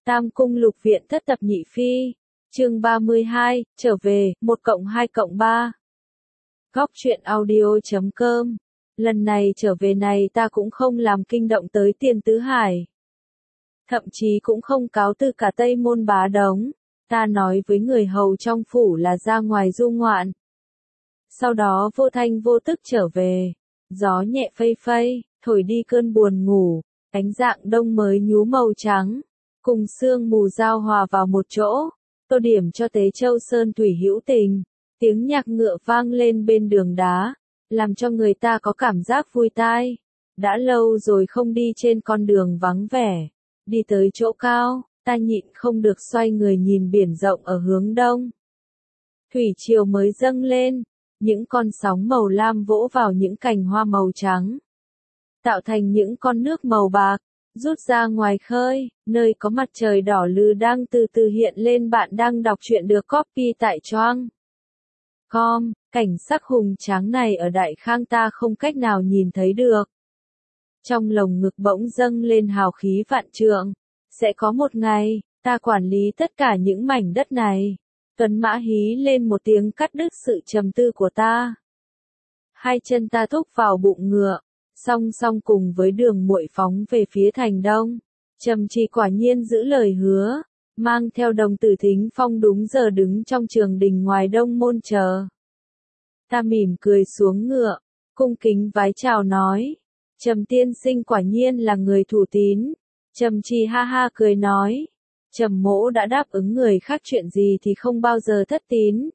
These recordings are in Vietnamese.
Tam cung lục viện thất tập nhị phi. Chương 32, trở về, 1+2+3. Góc truyện audio.com. Lần này trở về này ta cũng không làm kinh động tới Tiền Tứ Hải. Thậm chí cũng không cáo từ cả Tây Môn Bá Đống. Ta nói với người hầu trong phủ là ra ngoài du ngoạn. Sau đó vô thanh vô tức trở về. Gió nhẹ phây phây, thổi đi cơn buồn ngủ. Ánh dạng đông mới nhú màu trắng. Cùng sương mù giao hòa vào một chỗ. Tô điểm cho Tế Châu Sơn thủy hữu tình. Tiếng nhạc ngựa vang lên bên đường đá. Làm cho người ta có cảm giác vui tai. Đã lâu rồi không đi trên con đường vắng vẻ. Đi tới chỗ cao, ta nhịn không được xoay người nhìn biển rộng ở hướng đông. Thủy triều mới dâng lên. Những con sóng màu lam vỗ vào những cành hoa màu trắng. Tạo thành những con nước màu bạc. Rút ra ngoài khơi, nơi có mặt trời đỏ lừ đang từ từ hiện lên. Bạn đang đọc truyện được copy tại Choang.com. Cảnh sắc hùng tráng này ở Đại Khang ta không cách nào nhìn thấy được. Trong lồng ngực bỗng dâng lên hào khí vạn trượng. Sẽ có một ngày, ta quản lý tất cả những mảnh đất này. Tuấn mã hí lên một tiếng cắt đứt sự trầm tư của ta. Hai chân ta thúc vào bụng ngựa. Song song cùng với Đường Muội phóng về phía thành đông. Trầm Trì quả nhiên giữ lời hứa, mang theo Đồng Tử Thính Phong đúng giờ đứng trong trường đình ngoài đông môn chờ. Ta mỉm cười xuống ngựa, cung kính vái chào nói, Trầm tiên sinh quả nhiên là người thủ tín. Trầm Trì ha ha cười nói, Trầm mỗ đã đáp ứng người khác chuyện gì thì không bao giờ thất tín.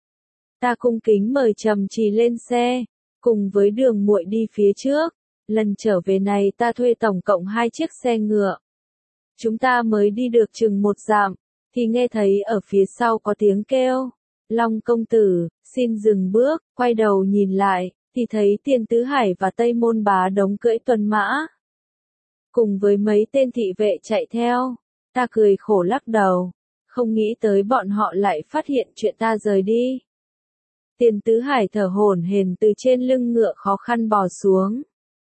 Ta cung kính mời Trầm Trì lên xe. Cùng với Đường Muội đi phía trước. Lần trở về này ta thuê tổng cộng 2 chiếc xe ngựa. Chúng ta mới đi được chừng 1 dặm, thì nghe thấy ở phía sau có tiếng kêu. Long công tử, xin dừng bước, quay đầu nhìn lại, thì thấy Tiền Tứ Hải và Tây Môn Bá Đống cưỡi tuần mã. Cùng với mấy tên thị vệ chạy theo, ta cười khổ lắc đầu, không nghĩ tới bọn họ lại phát hiện chuyện ta rời đi. Tiền Tứ Hải thở hổn hển từ trên lưng ngựa khó khăn bò xuống.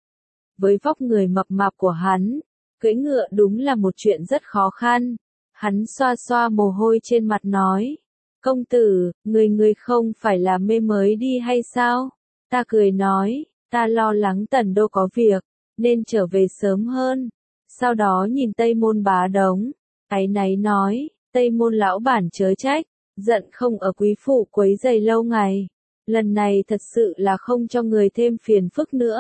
Với vóc người mập mạp của hắn, cưỡi ngựa đúng là một chuyện rất khó khăn. Hắn xoa xoa mồ hôi trên mặt nói, công tử, người không phải là mê mới đi hay sao? Ta cười nói, ta lo lắng Tần Đô có việc, nên trở về sớm hơn. Sau đó nhìn Tây Môn Bá Đống, áy náy nói, Tây Môn lão bản chớ trách, giận không ở quý phủ quấy rầy lâu ngày. Lần này thật sự là không cho người thêm phiền phức nữa.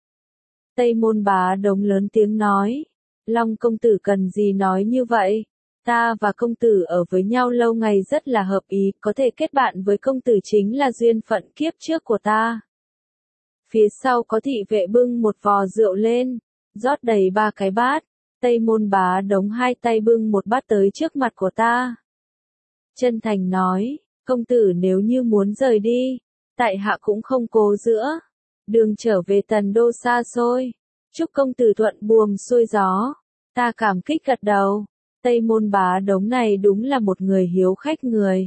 Tây Môn Bá Đống lớn tiếng nói, Long công tử cần gì nói như vậy? Ta và công tử ở với nhau lâu ngày rất là hợp ý, có thể kết bạn với công tử chính là duyên phận kiếp trước của ta. Phía sau có thị vệ bưng một vò rượu lên, rót đầy 3 cái bát. Tây Môn Bá Đống 2 tay bưng một bát tới trước mặt của ta. Chân thành nói, công tử nếu như muốn rời đi, tại hạ cũng không cố giữa. Đường trở về Tần Đô xa xôi. Chúc công tử thuận buồm xuôi gió. Ta cảm kích gật đầu. Tây Môn Bá Đống này đúng là một người hiếu khách người.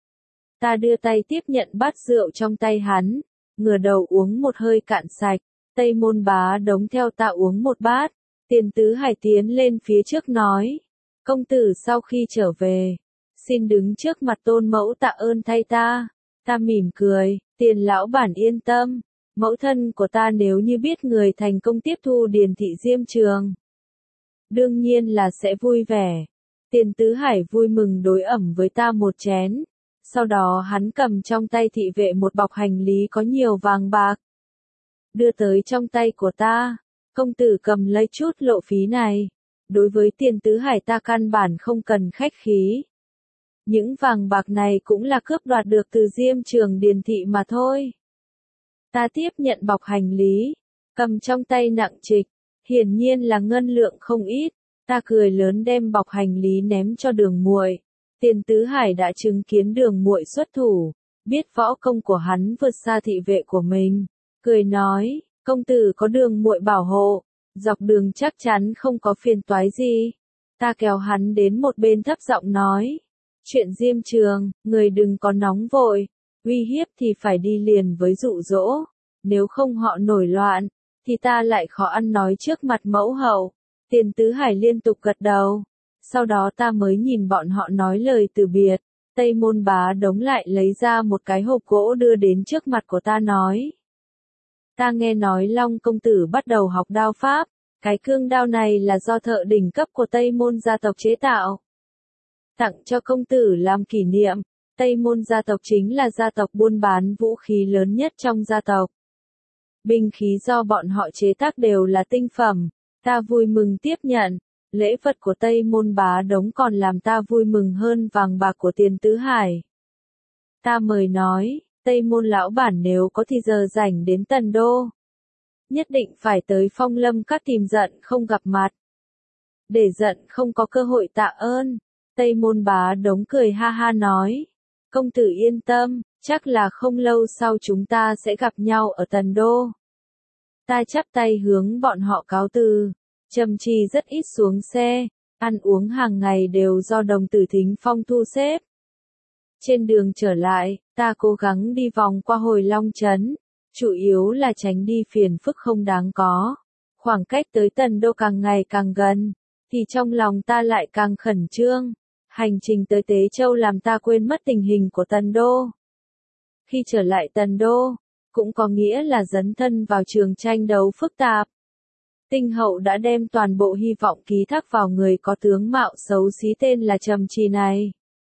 Ta đưa tay tiếp nhận bát rượu trong tay hắn. Ngửa đầu uống một hơi cạn sạch. Tây Môn Bá Đống theo ta uống một bát. Tiền Tứ Hải tiến lên phía trước nói. Công tử sau khi trở về, xin đứng trước mặt tôn mẫu tạ ơn thay ta. Ta mỉm cười, Tiền lão bản yên tâm. Mẫu thân của ta nếu như biết người thành công tiếp thu Điền thị Diêm Trường, đương nhiên là sẽ vui vẻ. Tiền Tứ Hải vui mừng đối ẩm với ta một chén. Sau đó hắn cầm trong tay thị vệ một bọc hành lý có nhiều vàng bạc. Đưa tới trong tay của ta. Công tử cầm lấy chút lộ phí này. Đối với Tiền Tứ Hải ta căn bản không cần khách khí. Những vàng bạc này cũng là cướp đoạt được từ Diêm Trường Điền thị mà thôi. Ta tiếp nhận bọc hành lý, cầm trong tay nặng trịch, hiển nhiên là ngân lượng không ít. Ta cười lớn đem bọc hành lý ném cho Đường Muội. Tiền Tứ Hải đã chứng kiến Đường Muội xuất thủ, biết võ công của hắn vượt xa thị vệ của mình, cười nói, công tử có Đường Muội bảo hộ, dọc đường chắc chắn không có phiền toái gì. Ta kéo hắn đến một bên thấp giọng nói, chuyện Diêm Trường, người đừng có nóng vội. Uy hiếp thì phải đi liền với dụ dỗ, nếu không họ nổi loạn, thì ta lại khó ăn nói trước mặt mẫu hậu. Tiền Tứ Hải liên tục gật đầu. Sau đó ta mới nhìn bọn họ nói lời từ biệt. Tây Môn Bá Đống lại lấy ra một cái hộp gỗ đưa đến trước mặt của ta nói. Ta nghe nói Long công tử bắt đầu học đao pháp, cái cương đao này là do thợ đỉnh cấp của Tây Môn gia tộc chế tạo. Tặng cho công tử làm kỷ niệm. Tây Môn gia tộc chính là gia tộc buôn bán vũ khí lớn nhất trong gia tộc. Binh khí do bọn họ chế tác đều là tinh phẩm, ta vui mừng tiếp nhận. Lễ vật của Tây Môn Bá Đống còn làm ta vui mừng hơn vàng bạc của Tiền Tứ Hải. Ta mời nói, Tây Môn lão bản nếu có thì giờ rảnh đến Tần Đô. Nhất định phải tới Phong Lâm Các tìm Giận không gặp mặt. Để Giận không có cơ hội tạ ơn. Tây Môn Bá Đống cười ha ha nói. Công tử yên tâm, chắc là không lâu sau chúng ta sẽ gặp nhau ở Tần Đô. Ta chắp tay hướng bọn họ cáo từ. Trầm Trì rất ít xuống xe, ăn uống hàng ngày đều do đồng tử Thính Phong thu xếp. Trên đường trở lại, ta cố gắng đi vòng qua Hồi Long Trấn, chủ yếu là tránh đi phiền phức không đáng có. Khoảng cách tới Tần Đô càng ngày càng gần, thì trong lòng ta lại càng khẩn trương. Hành trình tới Tế Châu làm ta quên mất tình hình của Tần Đô. Khi trở lại Tần Đô, cũng có nghĩa là dấn thân vào trường tranh đấu phức tạp. Tinh Hậu đã đem toàn bộ hy vọng ký thác vào người có tướng mạo xấu xí tên là Trầm Trì này.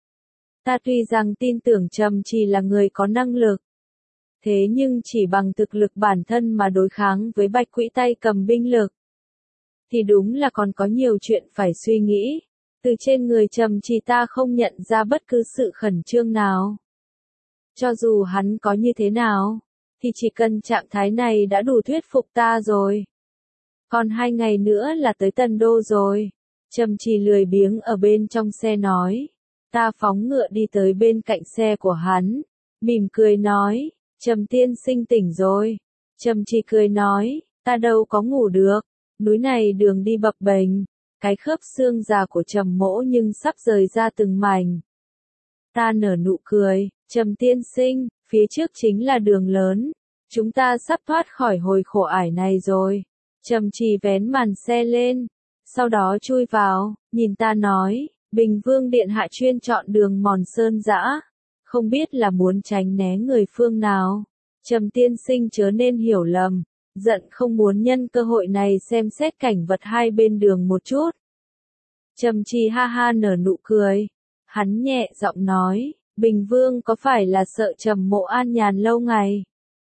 Ta tuy rằng tin tưởng Trầm Trì là người có năng lực, thế nhưng chỉ bằng thực lực bản thân mà đối kháng với Bạch Quỹ tay cầm binh lực, thì đúng là còn có nhiều chuyện phải suy nghĩ. Từ trên người Trầm Trì ta không nhận ra bất cứ sự khẩn trương nào. Cho dù hắn có như thế nào, thì chỉ cần trạng thái này đã đủ thuyết phục ta rồi. Còn 2 ngày nữa là tới Tần Đô rồi. Trầm Trì lười biếng ở bên trong xe nói. Ta phóng ngựa đi tới bên cạnh xe của hắn. Mỉm cười nói. Trầm tiên sinh tỉnh rồi. Trầm Trì cười nói. Ta đâu có ngủ được. Núi này đường đi bập bềnh. Cái khớp xương già của Trầm mỗ nhưng sắp rời ra từng mảnh. Ta nở nụ cười. Trầm tiên sinh, phía trước chính là đường lớn. Chúng ta sắp thoát khỏi hồi khổ ải này rồi. Trầm Trì vén màn xe lên, sau đó chui vào, nhìn ta nói, Bình Vương điện hạ chuyên chọn đường mòn sơn dã, không biết là muốn tránh né người phương nào. Trầm tiên sinh chớ nên hiểu lầm, Giận không muốn nhân cơ hội này xem xét cảnh vật hai bên đường một chút. Trầm Trì ha ha nở nụ cười, hắn nhẹ giọng nói, Bình Vương có phải là sợ Trầm mộ an nhàn lâu ngày,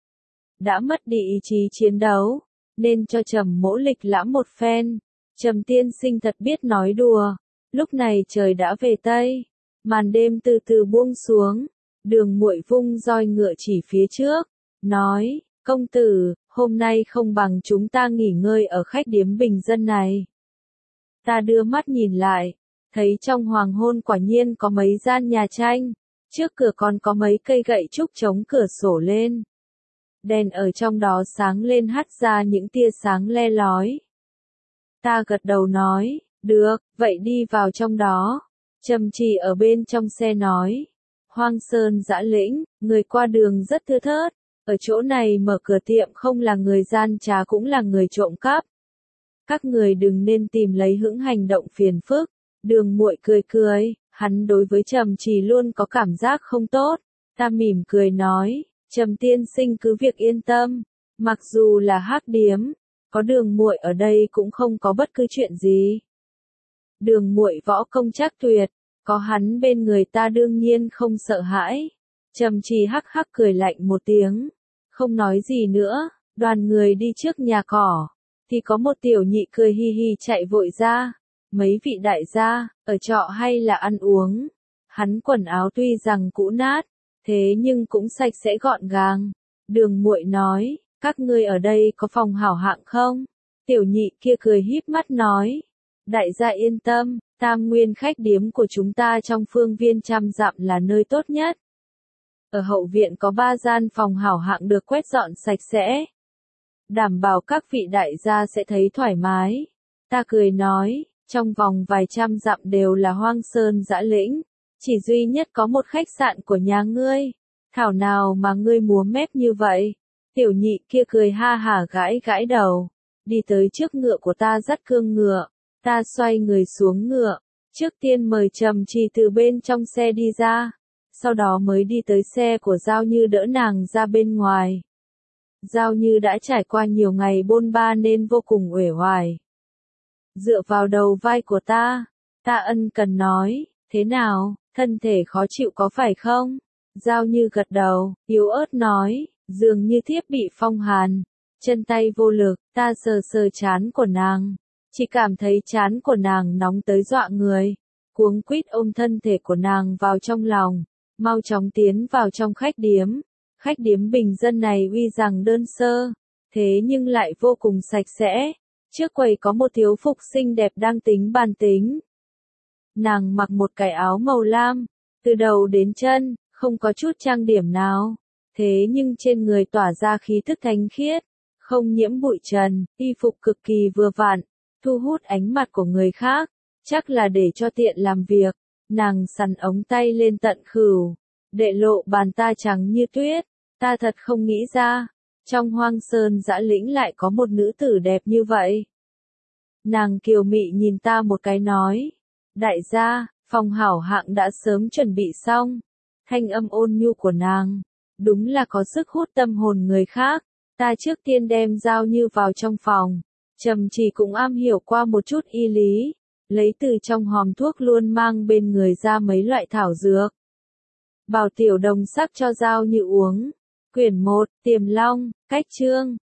đã mất đi ý chí chiến đấu, nên cho Trầm mỗ lịch lãm một phen. Trầm tiên sinh thật biết nói đùa. Lúc này trời đã về Tây, màn đêm từ từ buông xuống, Đường Muội vung roi ngựa chỉ phía trước, nói, công tử, hôm nay không bằng chúng ta nghỉ ngơi ở khách điếm bình dân này. Ta đưa mắt nhìn lại, thấy trong hoàng hôn quả nhiên có mấy gian nhà tranh, trước cửa còn có mấy cây gậy trúc chống cửa sổ lên. Đèn ở trong đó sáng lên hắt ra những tia sáng le lói. Ta gật đầu nói, được, vậy đi vào trong đó. Trầm Trì ở bên trong xe nói, Hoang Sơn Dã Lĩnh, người qua đường rất thưa thớt, ở chỗ này mở cửa tiệm không là người gian trá cũng là người trộm cắp. Các người đừng nên tìm lấy hững hành động phiền phức. Đường Muội cười cười, hắn đối với Trầm Trì luôn có cảm giác không tốt. Ta mỉm cười nói, Trầm tiên sinh cứ việc yên tâm, mặc dù là hắc điếm, có Đường Muội ở đây cũng không có bất cứ chuyện gì. Đường Muội võ công chắc tuyệt, có hắn bên người ta đương nhiên không sợ hãi. Trầm Trì hắc hắc cười lạnh một tiếng, không nói gì nữa. Đoàn người đi trước nhà cỏ, thì có một tiểu nhị cười hi hi chạy vội ra. Mấy vị đại gia, ở trọ hay là ăn uống? Hắn quần áo tuy rằng cũ nát, thế nhưng cũng sạch sẽ gọn gàng. Đường Muội nói, các ngươi ở đây có phòng hảo hạng không? Tiểu nhị kia cười híp mắt nói, đại gia yên tâm, Tam Nguyên khách điếm của chúng ta trong phương viên 100 dặm là nơi tốt nhất. Ở hậu viện có 3 gian phòng hảo hạng được quét dọn sạch sẽ. Đảm bảo các vị đại gia sẽ thấy thoải mái. Ta cười nói, trong vòng vài trăm dặm đều là Hoang Sơn Dã Lĩnh, chỉ duy nhất có một khách sạn của nhà ngươi. Thảo nào mà ngươi múa mép như vậy? Tiểu nhị kia cười ha hả gãi gãi đầu, đi tới trước ngựa của ta dắt cương ngựa. Ta xoay người xuống ngựa, Trước tiên mời Trầm Trì từ bên trong xe đi ra, sau đó mới đi tới xe của Giao Như đỡ nàng ra bên ngoài. Giao Như đã trải qua nhiều ngày bôn ba nên vô cùng uể oải. Dựa vào đầu vai của ta, ta ân cần nói, thế nào, thân thể khó chịu có phải không? Giao Như gật đầu, yếu ớt nói, dường như thiếp bị phong hàn, chân tay vô lực, ta sờ sờ trán của nàng. Chỉ cảm thấy trán của nàng nóng tới dọa người, cuống quýt ôm thân thể của nàng vào trong lòng, mau chóng tiến vào trong khách điếm. Khách điếm bình dân này uy rằng đơn sơ, thế nhưng lại vô cùng sạch sẽ. Trước quầy có một thiếu phục xinh đẹp đang tính bàn tính. Nàng mặc một cái áo màu lam, từ đầu đến chân, không có chút trang điểm nào. Thế nhưng trên người tỏa ra khí thức thánh khiết, không nhiễm bụi trần, y phục cực kỳ vừa vặn, thu hút ánh mặt của người khác, chắc là để cho tiện làm việc. Nàng sắn ống tay lên tận khửu, để lộ bàn tay trắng như tuyết. Ta thật không nghĩ ra, trong Hoang Sơn Dã Lĩnh lại có một nữ tử đẹp như vậy. Nàng kiều mị nhìn ta một cái nói, đại gia, phòng hảo hạng đã sớm chuẩn bị xong. Thanh âm ôn nhu của nàng, đúng là có sức hút tâm hồn người khác. Ta trước tiên đem Giao Như vào trong phòng, Trầm Trì cũng am hiểu qua một chút y lý, lấy từ trong hòm thuốc luôn mang bên người ra mấy loại thảo dược. Bảo Tiểu Đồng sắc cho Giao Như uống. Quyển 1, Tiềm Long, Cách Chương,